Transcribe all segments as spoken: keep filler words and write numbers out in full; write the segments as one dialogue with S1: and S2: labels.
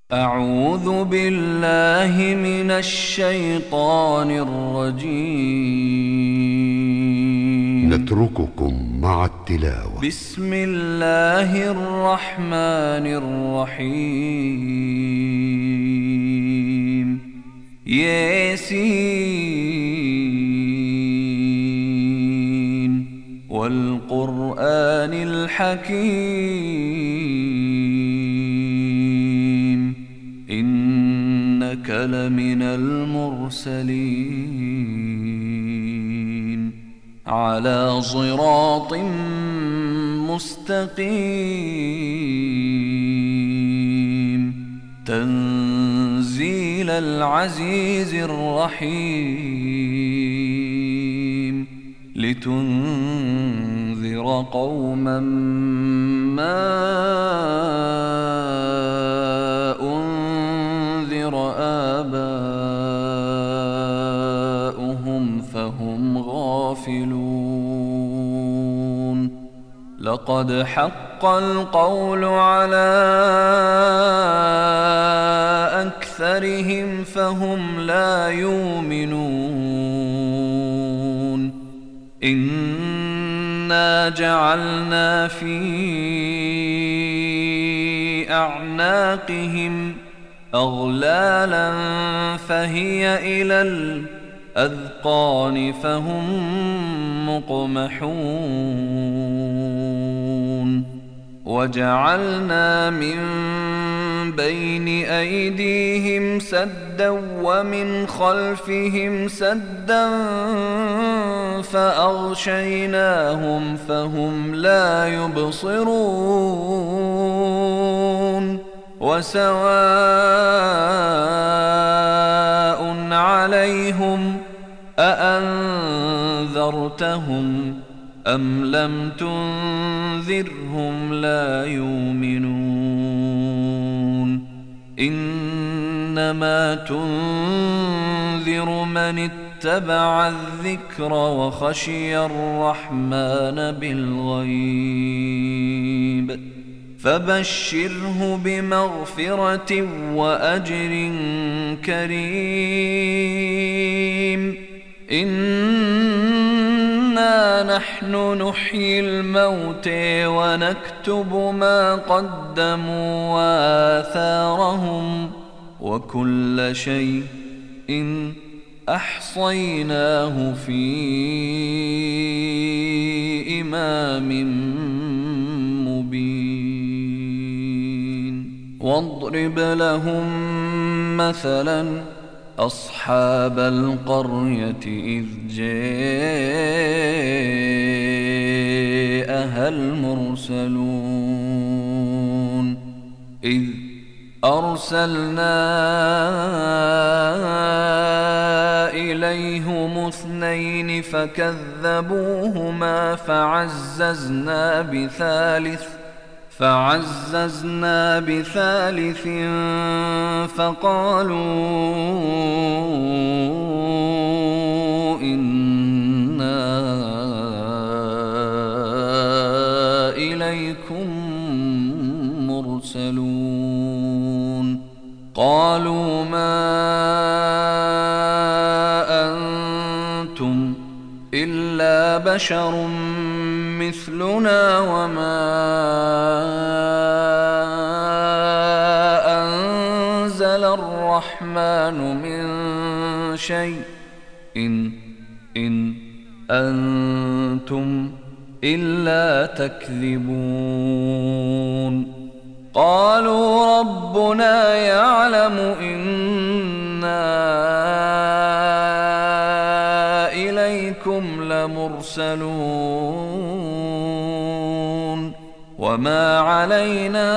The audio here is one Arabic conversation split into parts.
S1: أعوذ بالله من الشيطان الرجيم.
S2: نترككم مع التلاوة.
S1: بسم الله الرحمن الرحيم. ياسين والقرآن الحكيم، إنك لمن المرسلين على صراط مستقيم، تنزيل العزيز الرحيم، لتنذر قوما ما أنذر آباؤهم فهم غافلون. لقد حق القول على أكثرهم فهم لا يؤمنون. إنا جعلنا في أعناقهم أغلالا فهي إلى الأذقان فهم مقمحون. وجعلنا من بين أيديهم سدا ومن خلفهم سدا فأغشيناهم فهم لا يبصرون. وسواء عليهم أأنذرتهم أم لم تنذرهم لا يؤمنون. إنما تنذر من اتبع الذكر وخشي الرحمن بالغيب، فبشره بمغفرة وأجر كريم. إنا نحن نحيي الموتى ونكتب ما قدموا وآثارهم، وكل شيء أحصيناه في إمام مبين. واضرب لهم مثلا أصحاب القرية إذ جاءها المرسلون. إذ أرسلنا إليهم اثنين فكذبوهما فعززنا بثالث فعززنا بثالث فقالوا إنا إليكم مرسلون. قالوا ما أنتم إلا بشر مثلنا وما أنزل الرحمن من شيء إن إن أنتم إلا تكذبون. قالوا ربنا يعلم إنا إليكم لمرسلون وما علينا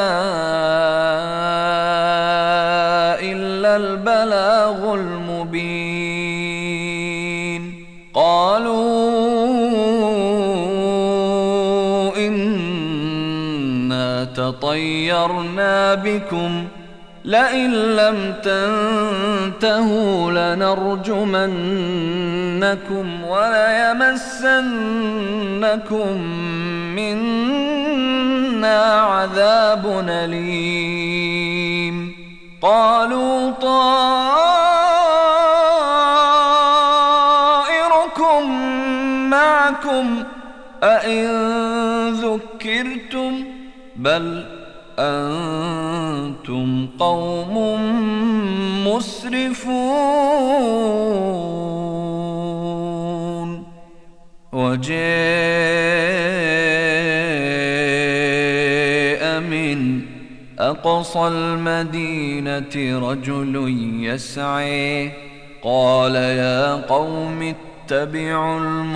S1: إلا البلاغ المبين. قالوا إنا تطيرنا بكم لئن لم تنتهوا لنرجمنكم وليمسنكم منا عذاب أليم. قالوا طائركم معكم أئن ذكرتم بل أنتم قوم مسرفون. وجاء من أقصى المدينة رجل يسعى قال يا قوم اتبعوا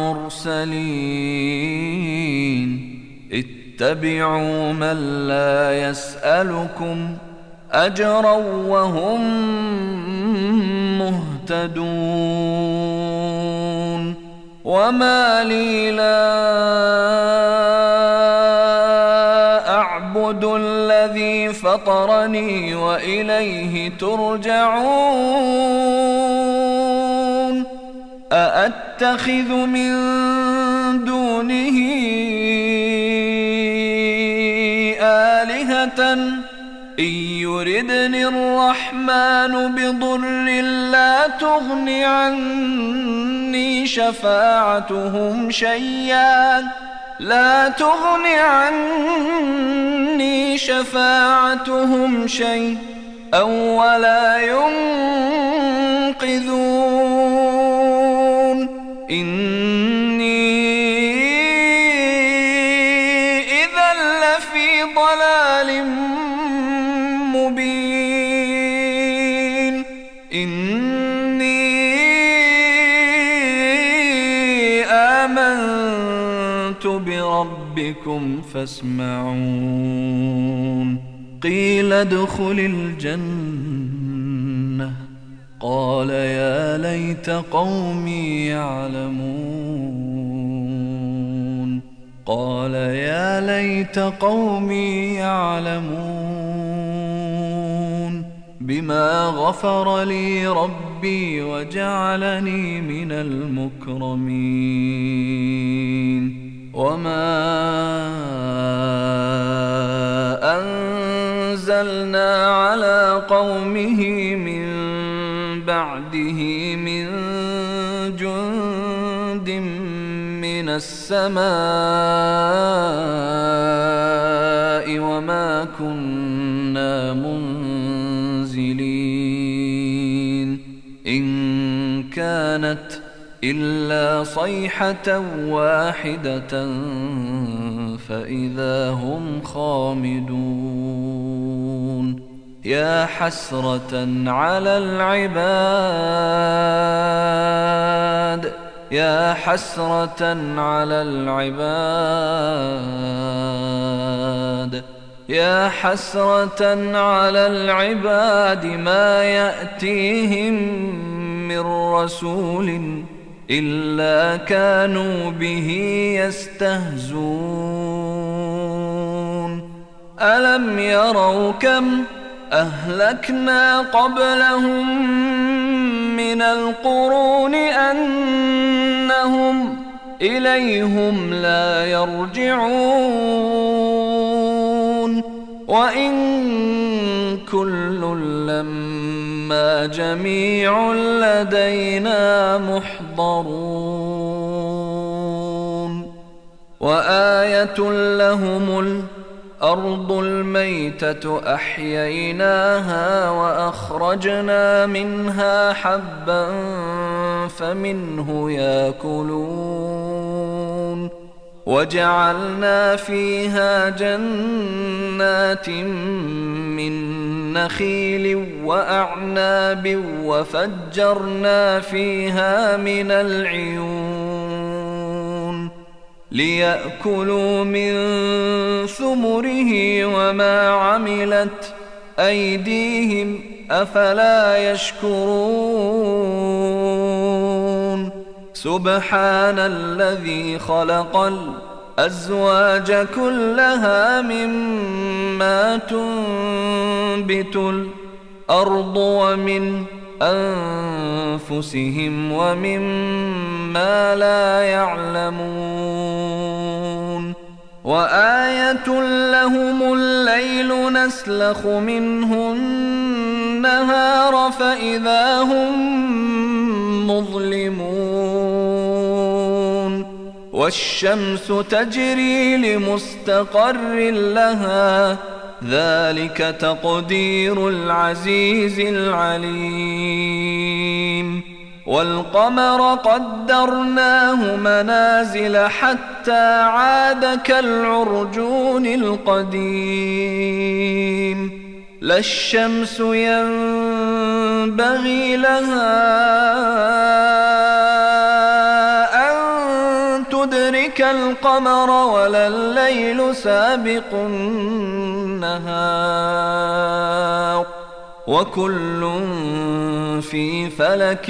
S1: المرسلين اتبعوا من لا يسألكم أجرا وهم مهتدون. وما لي لا أعبد الذي فطرني وإليه ترجعون. أأتخذ من دونه آلهة إن يردني الرحمن بضر لا تغن عني شفاعتهم شيئا لا تغن عني شفاعتهم شيئا ولا ينقذون. إني إذا لفي ضلال مبين. إني آمنت بربكم فاسمعون. قيل ادخل الجنة قال يا ليت قومي يعلمون. قال يا ليت قومي يعلمون بما غفر لي ربي وجعلني من المكرمين. وما أنزلنا على قومه من بعده من جند من السماء وما كنا منزلين. إن كانت إلا صيحة واحدة فإذا هم خامدون. يا حسرة على العباد يا حسرة على العباد يا حسرة على العباد ما يأتيهم من رسول إلا كانوا به يستهزون. ألم يروا كم أهلكنا قبلهم من القرون أنهم إليهم لا يرجعون. وإن كل لما جميع لدينا محضرون. وآية لهم الأرض الميتة أحييناها وأخرجنا منها حبا فمنه يأكلون. وجعلنا فيها جنات من نخيل وأعناب وفجرنا فيها من العيون ليأكلوا من ثمره وما عملت أيديهم أفلا يشكرون. سبحان الذي خلق الأزواج كلها مما تنبت الأرض ومن أنفسهم ومما لا يعلمون. وآية لهم الليل نسلخ منه النهار فإذا هم مظلمون والشمس تجري لمستقر لها ذلك تقدير العزيز العليم والقمر قدرناه منازل حتى عاد كالعرجون القديم لا الشمس ينبغي لها أن تدرك القمر ولا الليل سابق النهار وكل في فلك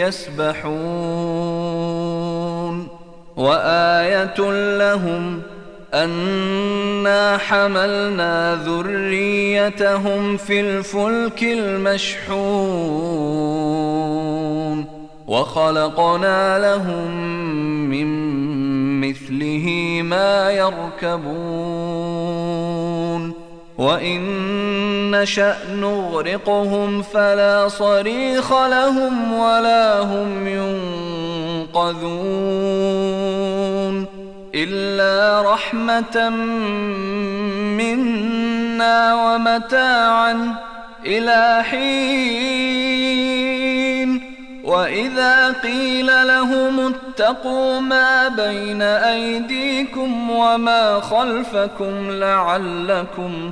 S1: يسبحون وآية لهم أنا حملنا ذريتهم في الفلك المشحون وخلقنا لهم من مثله ما يركبون وإن نشأ نغرقهم فلا صريخ لهم ولا هم ينقذون إلا رحمة منا ومتاعا إلى حين وإذا قيل لهم اتقوا ما بين أيديكم وما خلفكم لعلكم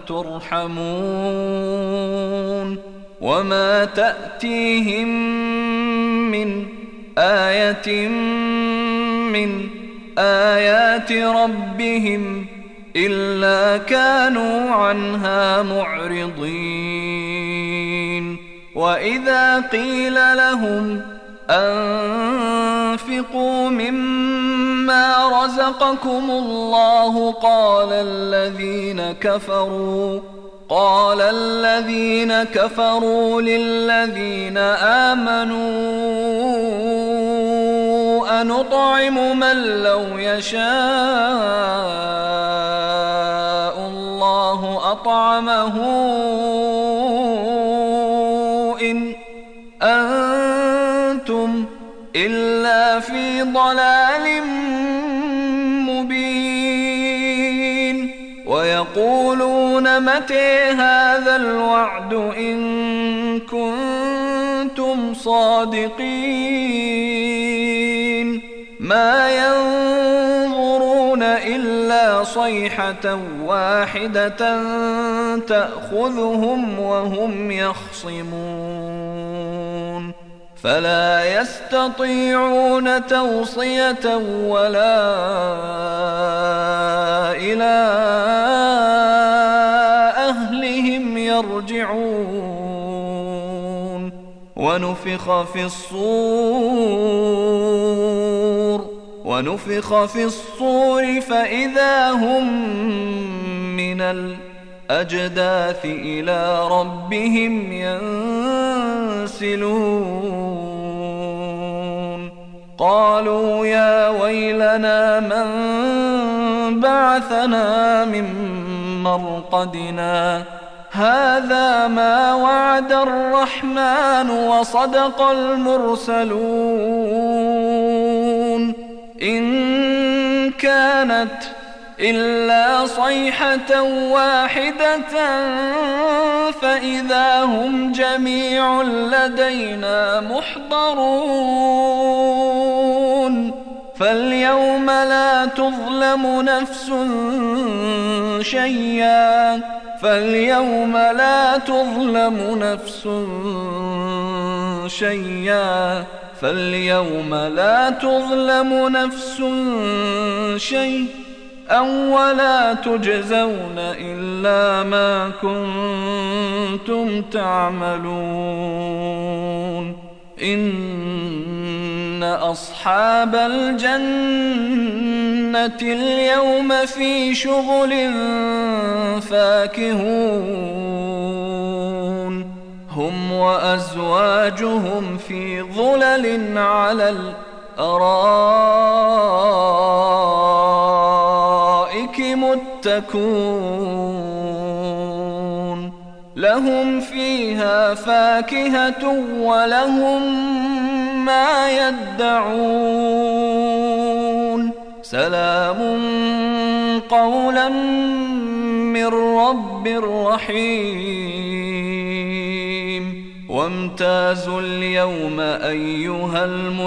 S1: ترحمون وما تأتيهم من آية من آيات ربهم إلا كانوا عنها معرضين وإذا قيل لهم أنفقوا مما رزقكم الله قال الذين كفروا قال الذين كفروا للذين آمنوا أنطعم من لو يشاء الله أطعمه إن أنتم إلا في ضلال مبين ويقولون متى هذا الوعد إن كنتم صادقين ما ينظرون إلا صيحة واحدة تأخذهم وهم يخصمون فلا يستطيعون توصية ولا إلى أهلهم يرجعون ونفخ في الصور ونفخ في الصور فإذا هم من الأجداث إلى ربهم ينسلون قالوا يا ويلنا من بعثنا من مرقدنا هذا ما وعد الرحمن وصدق المرسلون إن كانت إلا صيحة واحدة فإذا هم جميع لدينا محضرون فاليوم لا تظلم نفس شيئا فاليوم لا تظلم نفس شيئا فاليوم لا تظلم نفس شيئا ولا تجزون إلا ما كنتم تعملون إن أصحاب الجنة اليوم في شغل فاكهون هم وأزواجهم في ظلل على الأرائك متكون لهم فيها فاكهة ولهم ما يدعون سلام قولا من رب رحيم وامتازوا اليوم أيها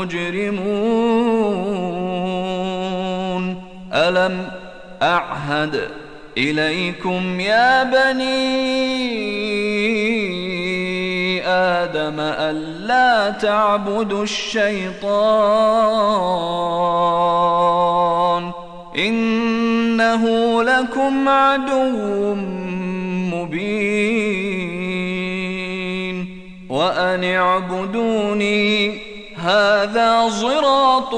S1: المجرمون ألم أعهد إليكم يا بني آدم ألا تعبدوا الشيطان إنه لكم عدو مبين وأن اعبدوني هذا صراط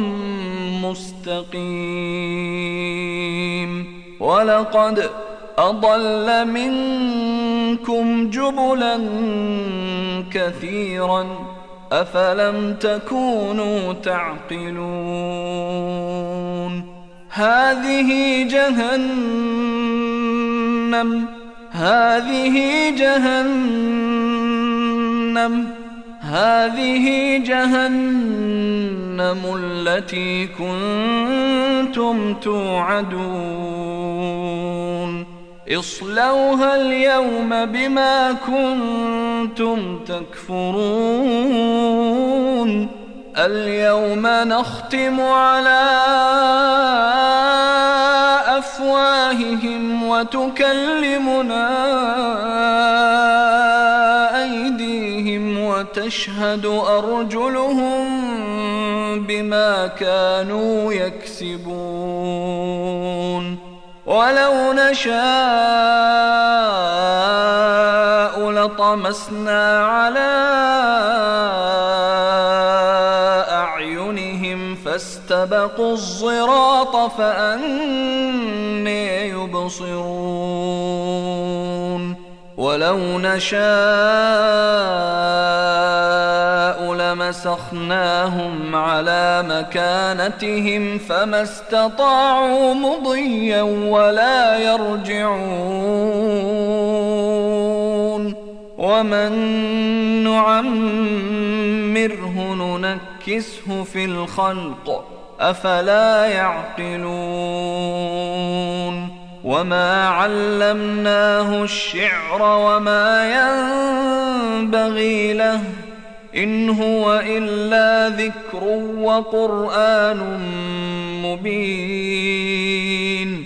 S1: مستقيم ولقد أضل منكم جبلا كثيرا أفلم تكونوا تعقلون هذه جهنم هذه جهنم هذه جهنم التي كنتم توعدون اصلوها اليوم بما كنتم تكفرون اليوم نختم على أفواههم وتكلمنا أيديهم وتشهد أرجلهم بما كانوا يكسبون ولو نشاء لطمسنا على أعينهم فاستبقوا الصراط فأنى يبصرون ولو نشاء لمسخناهم على مكانتهم فما استطاعوا مضيا ولا يرجعون ومن نعمره ننكسه في الخلق أفلا يعقلون وما علمناه الشعر وما ينبغي له إن هو إلا ذكر وقرآن مبين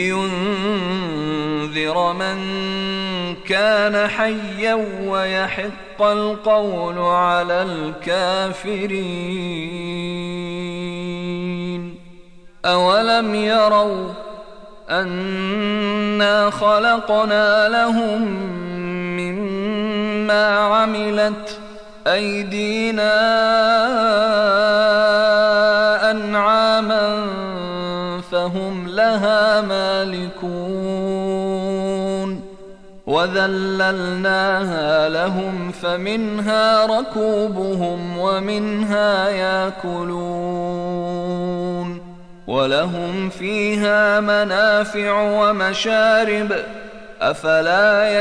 S1: لينذر من كان حيا ويحق القول على الكافرين أولم يروا أنا خلقنا لهم مما عملت أيدينا أنعاما فهم لها مالكون وذللناها لهم فمنها ركوبهم ومنها يأكلون ولهم فيها منافع ومشارب أفلا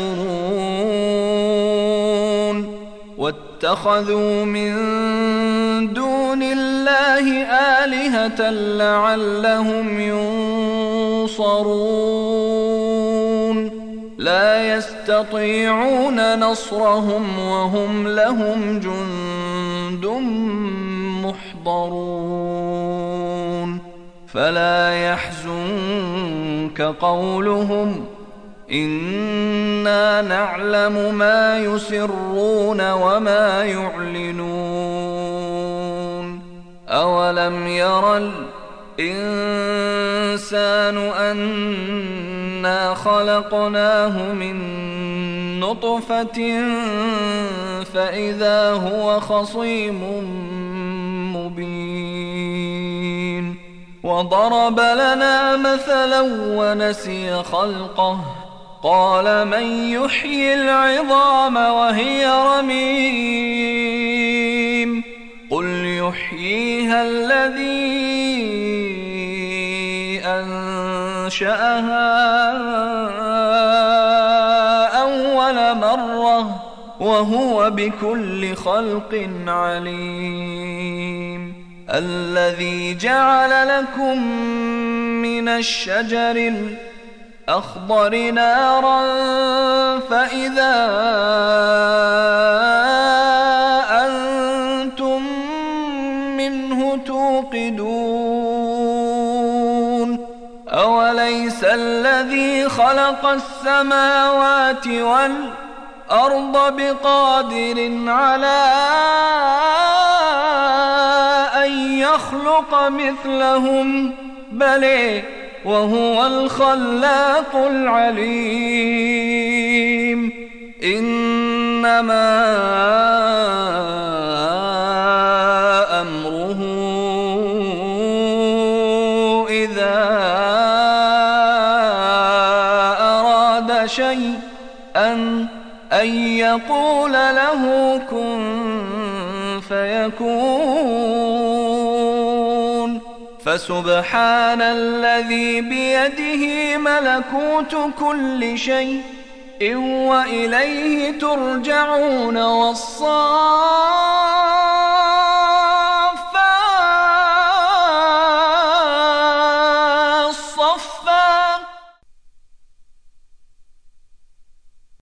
S1: يشكرون واتخذوا من دون الله آلهة لعلهم ينصرون لا يستطيعون نصرهم وهم لهم جند محضرون فلا يحزنك قولهم إنا نعلم ما يسرون وما يعلنون أولم ير الإنسان أنا خلقناه من نطفة فإذا هو خصيم مبين وضرب لنا مثلا ونسي خلقه قال من يحيي العظام وهي رميم قل يحييها الذي أنشأها أول خلقه وهو بكل خلق عليم. الذي جعل لكم من الشجر الأخضر نارا فإذا أنتم منه توقدون. أوليس الذي خلق السماوات والأرض بقادر على أن يخلق مثلهم؟ بلى وهو الخلاق العليم. إنما أمره إذا أراد شيئا أن يقول له كن فيكون. فسبحان الذي بيده ملكوت كل شيء وإليه ترجعون. والصالحون